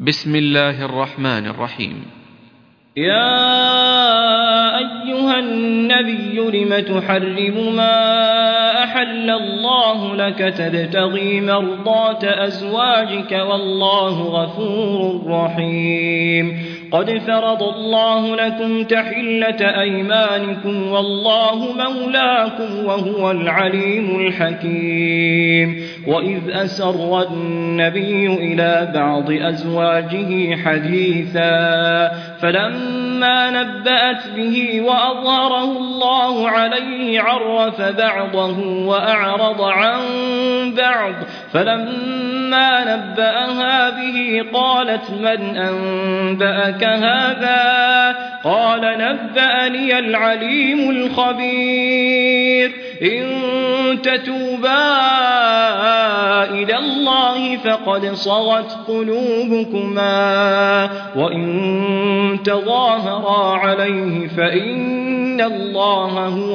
بسم الله الرحمن الرحيم. يا أيها النبي لم تحرم ما أحل الله لك تبتغي مرضات أزواجك والله غفور رحيم. قد فرض الله لكم تحلة أيمانكم والله مولاكم وهو العليم الحكيم. وإذ أسر النبي إلى بعض أزواجه حديثا فلما نبأت به وأظهره الله عليه عرف بعضه وأعرض عن بعض فلما نبأها به قالت من أنبأك هذا؟ قال نبأني العليم الخبير. إن تتوبا إلى الله فقد صغت قلوبكما وإن تظاهرا عليه فإن الله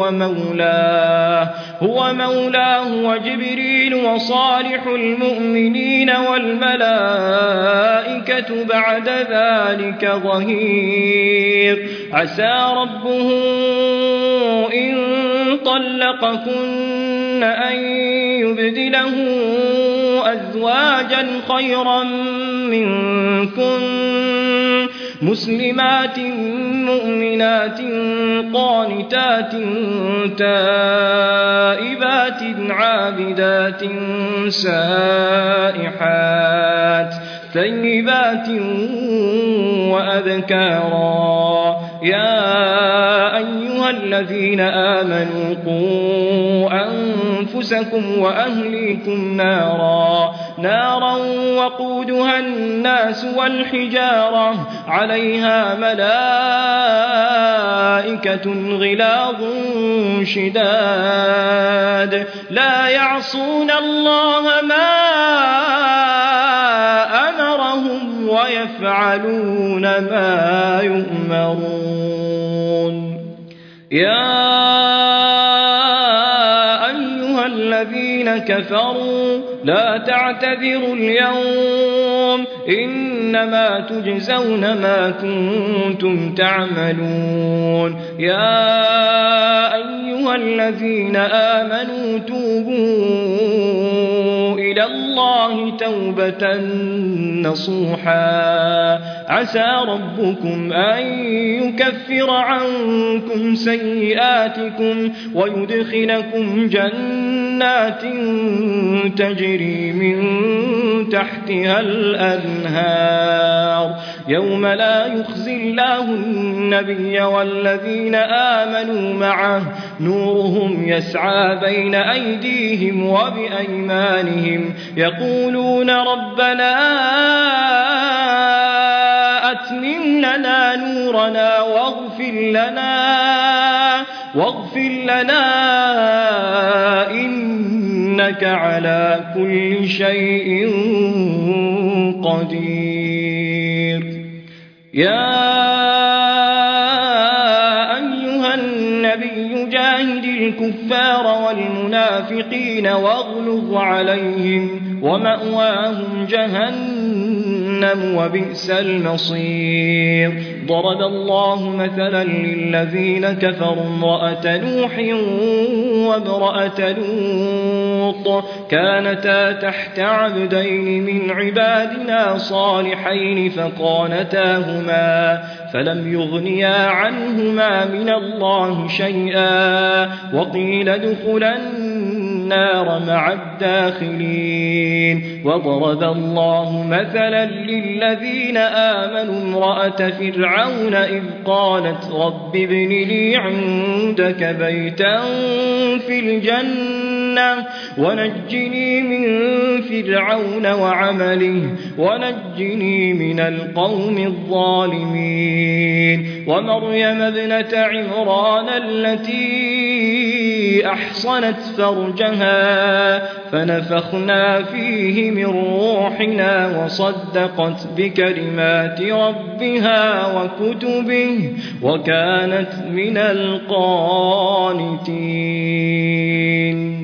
هو مولاه وجبريل وصالح المؤمنين والملائكة بعد ذلك ظهير. عسى ربه إن طلقكن أن يبدله أزواجا خيرا منكن مسلمات مؤمنات قانتات تائبات عابدات سائحات ثيبات وأبكارا. يا أيها الذين آمنوا قوا أنفسكم وأهليكم نارا وقودها الناس والحجارة عليها ملائكة غلاظ شداد لا يعصون الله ما أمرهم ويفعلون ما يؤمرون. يا أيها الذين كفروا لا تعتذروا اليوم إنما تجزون ما كنتم تعملون. يا أيها الذين آمنوا توبوا إلى الله توبة نصوحا عسى ربكم أن يكفر عنكم سيئاتكم ويدخلكم جنات تجري من تحتها الأنهار يوم لا يخزي الله النبي والذين آمنوا معه نورهم يسعى بين أيديهم وبأيمانهم يقولون ربنا أتمم لنا نورنا واغفر لنا إنك على كل شيء قدير. يا أيها النبي جاهد الكفار والمنافقين واغلظ عليهم ومأواهم جهنم وبئس المصير. ضرب الله مثلا للذين كفروا امرأة نوح وامرأة لوط كانتا تحت عبدين من عبادنا صالحين فخانتاهما فلم يغنيا عنهما من الله شيئا وقيل ادخلا النار مع الداخلين. وضرب الله مثلا للذين آمنوا امرأة فرعون إذ قالت رب ابن لي عندك بيتا في الجنة ونجني من فرعون وعمله ونجني من القوم الظالمين. ومريم ابنة عمران التي أحصنت فرجها فنفخنا فيه من روحنا وصدقت بكلمات ربها وكتبه وكانت من القانتين.